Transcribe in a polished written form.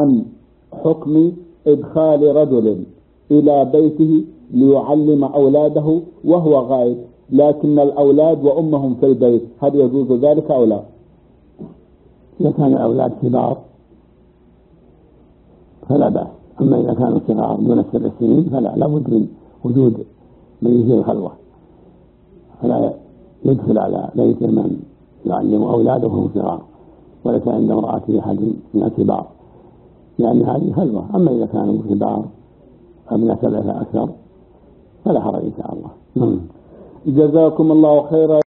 عن حكم إدخال رجل إلى بيته ليعلم أولاده وهو غائب، لكن الأولاد وأمهم في البيت، هل يجوز ذلك أو لا؟ إذا كان الأولاد كبار فلا بأس، أما إذا كانوا صغار دون 7 سنين فلا، لابد من وجود من يجيب الخلوة، فلا يدخل على بيت من يعلم أولاده وهم صغار وليس عند امرأته أحد من الكبار، يعني هذه خلوة. أما إذا كانوا كبار أبناء 7 فأكثر فلا حرج إن شاء الله. جزاكم الله خيرا.